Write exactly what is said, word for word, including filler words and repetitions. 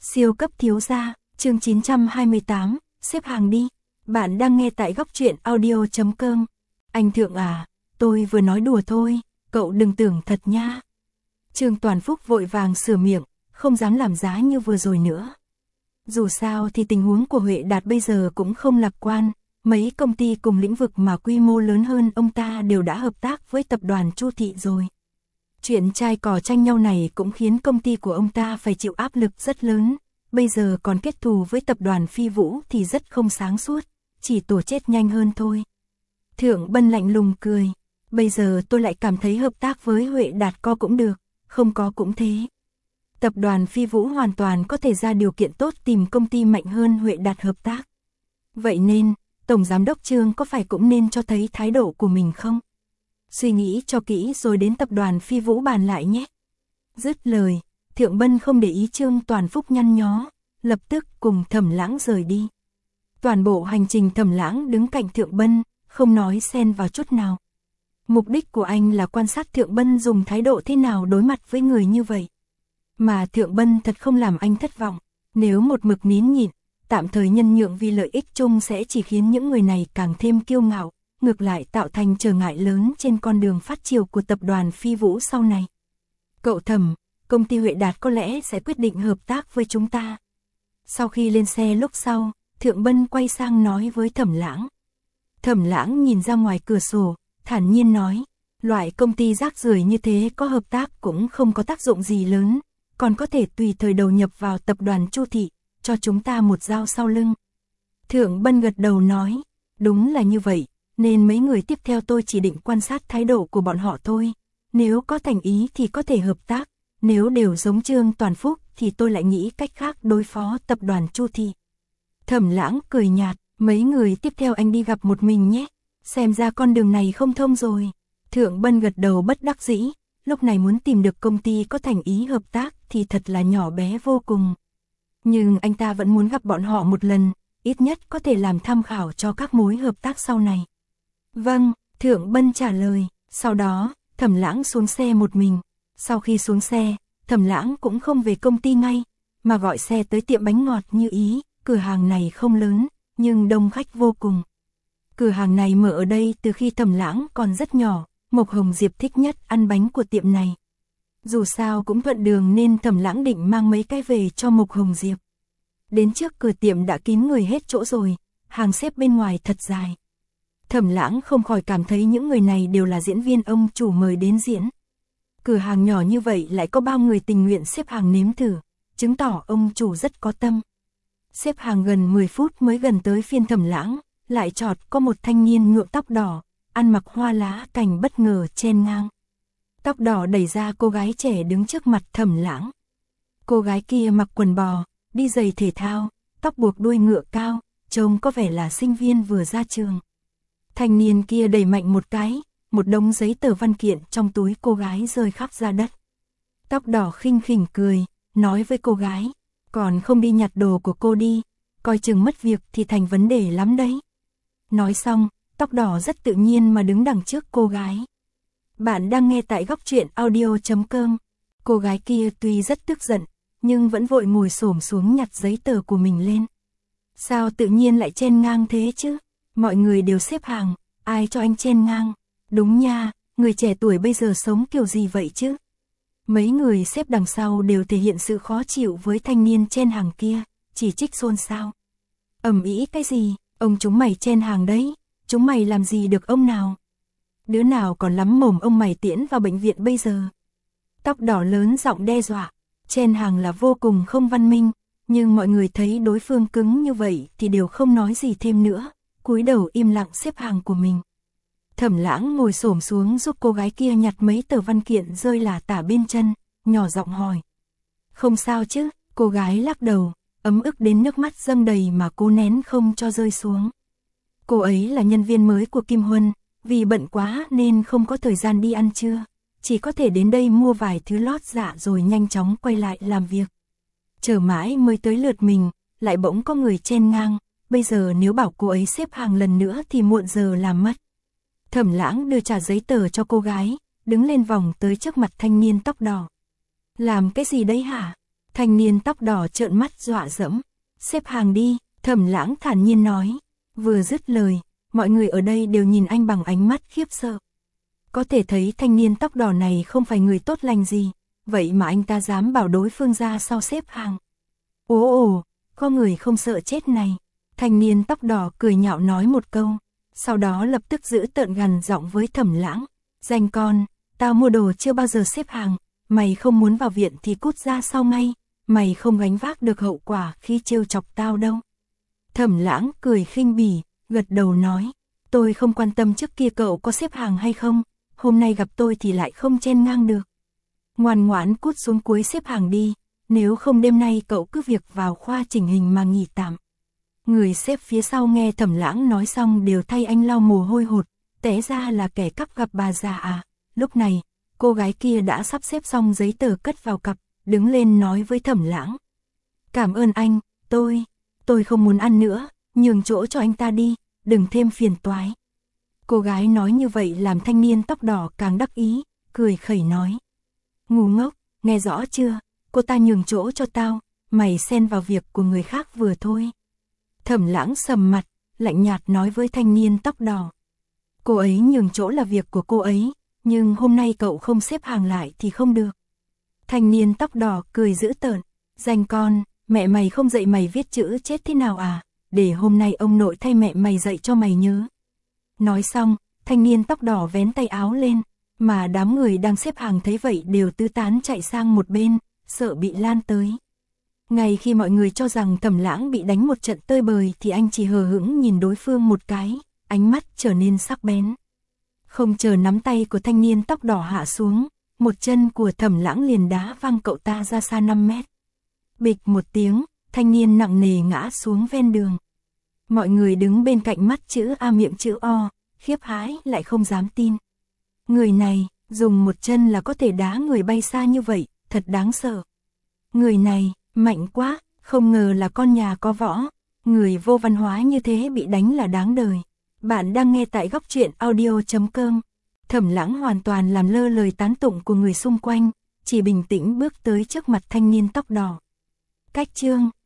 Siêu cấp thiếu gia, chương chín trăm hai mươi tám, xếp hàng đi. Bạn đang nghe tại góc truyện audio chấm com. Anh Thượng à, tôi vừa nói đùa thôi, cậu đừng tưởng thật nha. Trương Toàn Phúc vội vàng sửa miệng, không dám làm giá như vừa rồi nữa. Dù sao thì tình huống của Huệ Đạt bây giờ cũng không lạc quan, mấy công ty cùng lĩnh vực mà quy mô lớn hơn ông ta đều đã hợp tác với tập đoàn Chu Thị rồi. Chuyện trai cò tranh nhau này cũng khiến công ty của ông ta phải chịu áp lực rất lớn, bây giờ còn kết thù với tập đoàn Phi Vũ thì rất không sáng suốt, chỉ tổ chết nhanh hơn thôi. Thượng Bân lạnh lùng cười, bây giờ tôi lại cảm thấy hợp tác với Huệ Đạt có cũng được, không có cũng thế. Tập đoàn Phi Vũ hoàn toàn có thể ra điều kiện tốt tìm công ty mạnh hơn Huệ Đạt hợp tác. Vậy nên, Tổng Giám đốc Trương có phải cũng nên cho thấy thái độ của mình không? Suy nghĩ cho kỹ rồi đến tập đoàn Phi Vũ bàn lại nhé. Dứt lời, Thượng Bân không để ý Trương Toàn Phúc nhăn nhó, lập tức cùng Thẩm Lãng rời đi. Toàn bộ hành trình Thẩm Lãng đứng cạnh Thượng Bân, không nói xen vào chút nào. Mục đích của anh là quan sát Thượng Bân dùng thái độ thế nào đối mặt với người như vậy. Mà Thượng Bân thật không làm anh thất vọng, nếu một mực nín nhịn, tạm thời nhân nhượng vì lợi ích chung sẽ chỉ khiến những người này càng thêm kiêu ngạo, ngược lại tạo thành trở ngại lớn trên con đường phát triển của tập đoàn Phi Vũ sau này. Cậu Thẩm, công ty Huệ Đạt có lẽ sẽ quyết định hợp tác với chúng ta. Sau khi lên xe lúc sau, Thượng Bân quay sang nói với Thẩm Lãng. Thẩm Lãng nhìn ra ngoài cửa sổ, thản nhiên nói, loại công ty rác rưởi như thế có hợp tác cũng không có tác dụng gì lớn, còn có thể tùy thời đầu nhập vào tập đoàn Chu Thị, cho chúng ta một dao sau lưng. Thượng Bân gật đầu nói, đúng là như vậy, nên mấy người tiếp theo tôi chỉ định quan sát thái độ của bọn họ thôi, nếu có thành ý thì có thể hợp tác, nếu đều giống Trương Toàn Phúc thì tôi lại nghĩ cách khác đối phó tập đoàn Chu Thị. Thẩm Lãng cười nhạt, mấy người tiếp theo anh đi gặp một mình nhé, xem ra con đường này không thông rồi. Thượng Bân gật đầu bất đắc dĩ, lúc này muốn tìm được công ty có thành ý hợp tác thì thật là nhỏ bé vô cùng. Nhưng anh ta vẫn muốn gặp bọn họ một lần, ít nhất có thể làm tham khảo cho các mối hợp tác sau này. Vâng, Thượng Bân trả lời, sau đó, Thẩm Lãng xuống xe một mình. Sau khi xuống xe, Thẩm Lãng cũng không về công ty ngay, mà gọi xe tới tiệm bánh ngọt Như Ý, cửa hàng này không lớn, nhưng đông khách vô cùng. Cửa hàng này mở ở đây từ khi Thẩm Lãng còn rất nhỏ, Mộc Hồng Diệp thích nhất ăn bánh của tiệm này. Dù sao cũng thuận đường nên Thẩm Lãng định mang mấy cái về cho Mộc Hồng Diệp. Đến trước cửa tiệm đã kín người hết chỗ rồi, hàng xếp bên ngoài thật dài. Thẩm Lãng không khỏi cảm thấy những người này đều là diễn viên ông chủ mời đến diễn. Cửa hàng nhỏ như vậy lại có bao người tình nguyện xếp hàng nếm thử, chứng tỏ ông chủ rất có tâm. Xếp hàng gần mười phút mới gần tới phiên Thẩm Lãng, lại chọt có một thanh niên nhuộm tóc đỏ, ăn mặc hoa lá cành bất ngờ chen ngang. Tóc đỏ đẩy ra cô gái trẻ đứng trước mặt Thẩm Lãng. Cô gái kia mặc quần bò, đi giày thể thao, tóc buộc đuôi ngựa cao, trông có vẻ là sinh viên vừa ra trường. Thanh niên kia đẩy mạnh một cái, một đống giấy tờ văn kiện trong túi cô gái rơi khắp ra đất. Tóc đỏ khinh khỉnh cười, nói với cô gái, còn không đi nhặt đồ của cô đi, coi chừng mất việc thì thành vấn đề lắm đấy. Nói xong, tóc đỏ rất tự nhiên mà đứng đằng trước cô gái. Bạn đang nghe tại góc truyện audio chấm com. Cô gái kia tuy rất tức giận, nhưng vẫn vội ngồi xổm xuống nhặt giấy tờ của mình lên. Sao tự nhiên lại chen ngang thế chứ? Mọi người đều xếp hàng, ai cho anh chen ngang? Đúng nha, người trẻ tuổi bây giờ sống kiểu gì vậy chứ? Mấy người xếp đằng sau đều thể hiện sự khó chịu với thanh niên chen hàng kia, chỉ trích xôn xao. Ầm ĩ cái gì, ông chúng mày chen hàng đấy, chúng mày làm gì được ông nào? Đứa nào còn lắm mồm ông mày tiễn vào bệnh viện bây giờ? Tóc đỏ lớn giọng đe dọa, chen hàng là vô cùng không văn minh, nhưng mọi người thấy đối phương cứng như vậy thì đều không nói gì thêm nữa, cúi đầu im lặng xếp hàng của mình. Thẩm Lãng ngồi xổm xuống giúp cô gái kia nhặt mấy tờ văn kiện rơi lả tả bên chân, nhỏ giọng hỏi. Không sao chứ, cô gái lắc đầu, ấm ức đến nước mắt dâng đầy mà cố nén không cho rơi xuống. Cô ấy là nhân viên mới của Kim Huân, vì bận quá nên không có thời gian đi ăn trưa, chỉ có thể đến đây mua vài thứ lót dạ rồi nhanh chóng quay lại làm việc. Chờ mãi mới tới lượt mình, lại bỗng có người chen ngang, bây giờ nếu bảo cô ấy xếp hàng lần nữa thì muộn giờ làm mất. Thẩm Lãng đưa trả giấy tờ cho cô gái, đứng lên vòng tới trước mặt thanh niên tóc đỏ. Làm cái gì đấy hả? Thanh niên tóc đỏ trợn mắt dọa dẫm. Xếp hàng đi, Thẩm Lãng thản nhiên nói. Vừa dứt lời, mọi người ở đây đều nhìn anh bằng ánh mắt khiếp sợ. Có thể thấy thanh niên tóc đỏ này không phải người tốt lành gì, vậy mà anh ta dám bảo đối phương ra sau xếp hàng. Ồ ồ, có người không sợ chết này. Thanh niên tóc đỏ cười nhạo nói một câu, sau đó lập tức giữ tợn gằn giọng với Thẩm Lãng. Danh con, tao mua đồ chưa bao giờ xếp hàng, mày không muốn vào viện thì cút ra sau ngay, mày không gánh vác được hậu quả khi trêu chọc tao đâu. Thẩm Lãng cười khinh bỉ, gật đầu nói, tôi không quan tâm trước kia cậu có xếp hàng hay không, hôm nay gặp tôi thì lại không chen ngang được. Ngoan ngoãn cút xuống cuối xếp hàng đi, nếu không đêm nay cậu cứ việc vào khoa chỉnh hình mà nghỉ tạm. Người xếp phía sau nghe Thẩm Lãng nói xong đều thay anh lau mồ hôi hột, té ra là kẻ cắp gặp bà già à. Lúc này, cô gái kia đã sắp xếp xong giấy tờ cất vào cặp, đứng lên nói với Thẩm Lãng. Cảm ơn anh, tôi, tôi không muốn ăn nữa, nhường chỗ cho anh ta đi, đừng thêm phiền toái. Cô gái nói như vậy làm thanh niên tóc đỏ càng đắc ý, cười khẩy nói. Ngu ngốc, nghe rõ chưa, cô ta nhường chỗ cho tao, mày xen vào việc của người khác vừa thôi. Thẩm Lãng sầm mặt, lạnh nhạt nói với thanh niên tóc đỏ. Cô ấy nhường chỗ là việc của cô ấy, nhưng hôm nay cậu không xếp hàng lại thì không được. Thanh niên tóc đỏ cười dữ tợn, danh con, mẹ mày không dạy mày viết chữ chết thế nào à, để hôm nay ông nội thay mẹ mày dạy cho mày nhớ. Nói xong, thanh niên tóc đỏ vén tay áo lên, mà đám người đang xếp hàng thấy vậy đều tứ tán chạy sang một bên, sợ bị lan tới. Ngay khi mọi người cho rằng Thẩm Lãng bị đánh một trận tơi bời thì anh chỉ hờ hững nhìn đối phương một cái, ánh mắt trở nên sắc bén. Không chờ nắm tay của thanh niên tóc đỏ hạ xuống, một chân của Thẩm Lãng liền đá văng cậu ta ra xa năm mét. Bịch một tiếng, thanh niên nặng nề ngã xuống ven đường. Mọi người đứng bên cạnh mắt chữ A miệng chữ O, khiếp hãi lại không dám tin. Người này, dùng một chân là có thể đá người bay xa như vậy, thật đáng sợ. Người này, mạnh quá, không ngờ là con nhà có võ, người vô văn hóa như thế bị đánh là đáng đời. Bạn đang nghe tại góc truyện audio chấm com. Thẩm Lãng hoàn toàn làm lơ lời tán tụng của người xung quanh, chỉ bình tĩnh bước tới trước mặt thanh niên tóc đỏ. Cách chương